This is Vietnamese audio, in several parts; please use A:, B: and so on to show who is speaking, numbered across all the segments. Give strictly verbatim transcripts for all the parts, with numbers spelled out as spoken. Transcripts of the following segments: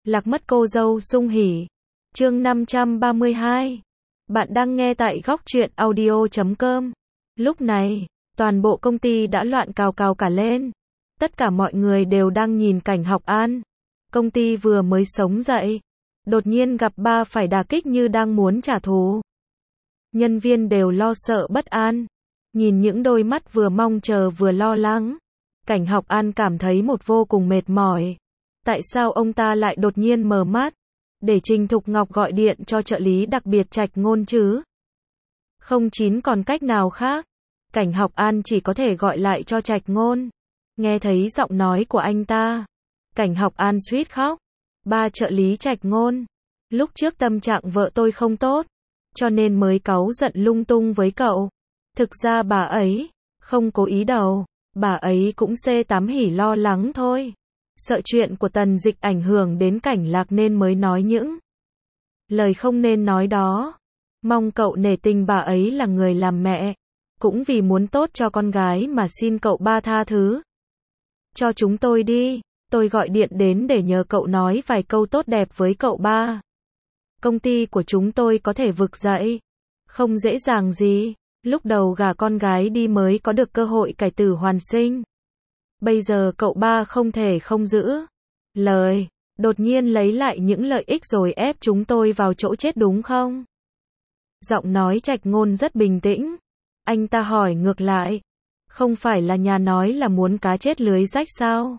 A: Lạc mất cô dâu sung hỉ. Chương năm trăm ba mươi hai. Bạn đang nghe tại góc truyện audio chấm com. Lúc này, toàn bộ công ty đã loạn cào cào cả lên. Tất cả mọi người đều đang nhìn Cảnh Học An. Công ty vừa mới sống dậy, đột nhiên gặp ba phải đả kích như đang muốn trả thù. Nhân viên đều lo sợ bất an, nhìn những đôi mắt vừa mong chờ vừa lo lắng. Cảnh Học An cảm thấy một vô cùng mệt mỏi. Tại sao ông ta lại đột nhiên mờ mắt, để Trình Thục Ngọc gọi điện cho trợ lý đặc biệt Trạch Ngôn chứ? Không chín còn cách nào khác, Cảnh Học An chỉ có thể gọi lại cho Trạch Ngôn. Nghe thấy giọng nói của anh ta, Cảnh Học An suýt khóc. Ba trợ lý Trạch Ngôn, lúc trước tâm trạng vợ tôi không tốt, cho nên mới cáu giận lung tung với cậu. Thực ra bà ấy không cố ý đâu, bà ấy cũng xê tám hỉ lo lắng thôi. Sợ chuyện của Tần Dịch ảnh hưởng đến Cảnh Lạc nên mới nói những lời không nên nói đó. Mong cậu nể tình bà ấy là người làm mẹ, cũng vì muốn tốt cho con gái mà xin cậu ba tha thứ cho chúng tôi đi. Tôi gọi điện đến để nhờ cậu nói vài câu tốt đẹp với cậu ba. Công ty của chúng tôi có thể vực dậy không dễ dàng gì. Lúc đầu gả con gái đi mới có được cơ hội cải tử hoàn sinh. Bây giờ cậu ba không thể không giữ lời, đột nhiên lấy lại những lợi ích rồi ép chúng tôi vào chỗ chết đúng không? Giọng nói Trạch Ngôn rất bình tĩnh. Anh ta hỏi ngược lại, không phải là nhà nói là muốn cá chết lưới rách sao?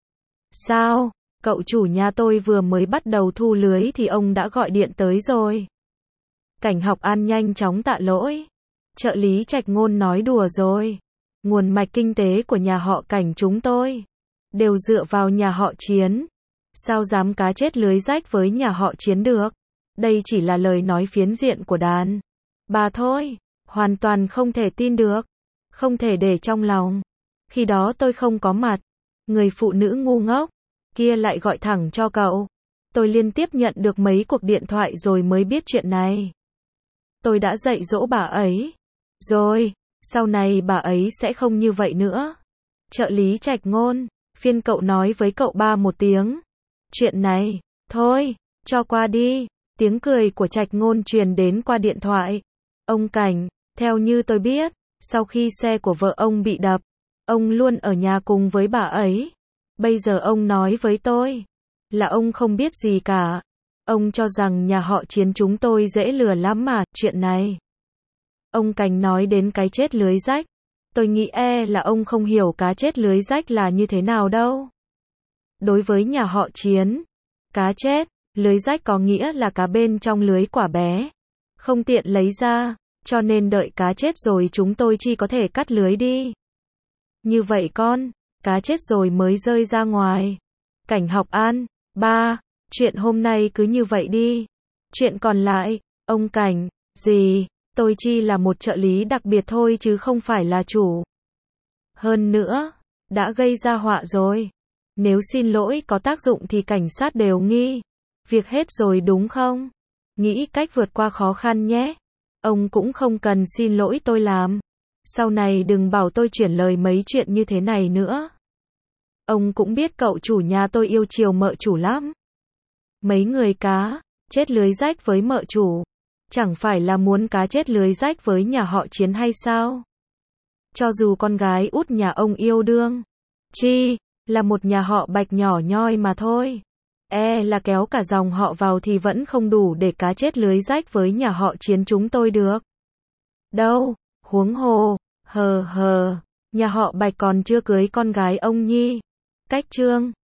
A: Sao? Cậu chủ nhà tôi vừa mới bắt đầu thu lưới thì ông đã gọi điện tới rồi. Cảnh Học An nhanh chóng tạ lỗi. Trợ lý Trạch Ngôn nói đùa rồi. Nguồn mạch kinh tế của nhà họ Cảnh chúng tôi đều dựa vào nhà họ Chiến. Sao dám cá chết lưới rách với nhà họ Chiến được? Đây chỉ là lời nói phiến diện của đàn bà thôi. Hoàn toàn không thể tin được. Không thể để trong lòng. Khi đó tôi không có mặt. Người phụ nữ ngu ngốc kia lại gọi thẳng cho cậu. Tôi liên tiếp nhận được mấy cuộc điện thoại rồi mới biết chuyện này. Tôi đã dạy dỗ bà ấy rồi, sau này bà ấy sẽ không như vậy nữa. Trợ lý Trạch Ngôn, phiên cậu nói với cậu ba một tiếng. Chuyện này, thôi, cho qua đi. Tiếng cười của Trạch Ngôn truyền đến qua điện thoại. Ông Cảnh, theo như tôi biết, sau khi xe của vợ ông bị đập, ông luôn ở nhà cùng với bà ấy. Bây giờ ông nói với tôi là ông không biết gì cả. Ông cho rằng nhà họ Chiến chúng tôi dễ lừa lắm mà. Chuyện này, ông Cảnh nói đến cái chết lưới rách. Tôi nghĩ e là ông không hiểu cá chết lưới rách là như thế nào đâu. Đối với nhà họ Chiến, cá chết lưới rách có nghĩa là cá bên trong lưới quả bé, không tiện lấy ra, cho nên đợi cá chết rồi chúng tôi chỉ có thể cắt lưới đi. Như vậy con, cá chết rồi mới rơi ra ngoài. Cảnh Học An, ba, chuyện hôm nay cứ như vậy đi. Chuyện còn lại, ông Cảnh, gì, tôi chỉ là một trợ lý đặc biệt thôi chứ không phải là chủ. Hơn nữa, đã gây ra họa rồi. Nếu xin lỗi có tác dụng thì cảnh sát đều nghi việc hết rồi đúng không? Nghĩ cách vượt qua khó khăn nhé. Ông cũng không cần xin lỗi tôi làm. Sau này đừng bảo tôi chuyển lời mấy chuyện như thế này nữa. Ông cũng biết cậu chủ nhà tôi yêu chiều mợ chủ lắm. Mấy người cá chết lưới rách với mợ chủ, chẳng phải là muốn cá chết lưới rách với nhà họ Chiến hay sao? Cho dù con gái út nhà ông yêu đương, chi là một nhà họ Bạch nhỏ nhoi mà thôi. E là kéo cả dòng họ vào thì vẫn không đủ để cá chết lưới rách với nhà họ Chiến chúng tôi được. Đâu, huống hồ, hờ hờ, nhà họ Bạch còn chưa cưới con gái ông Nhi. Cách trương,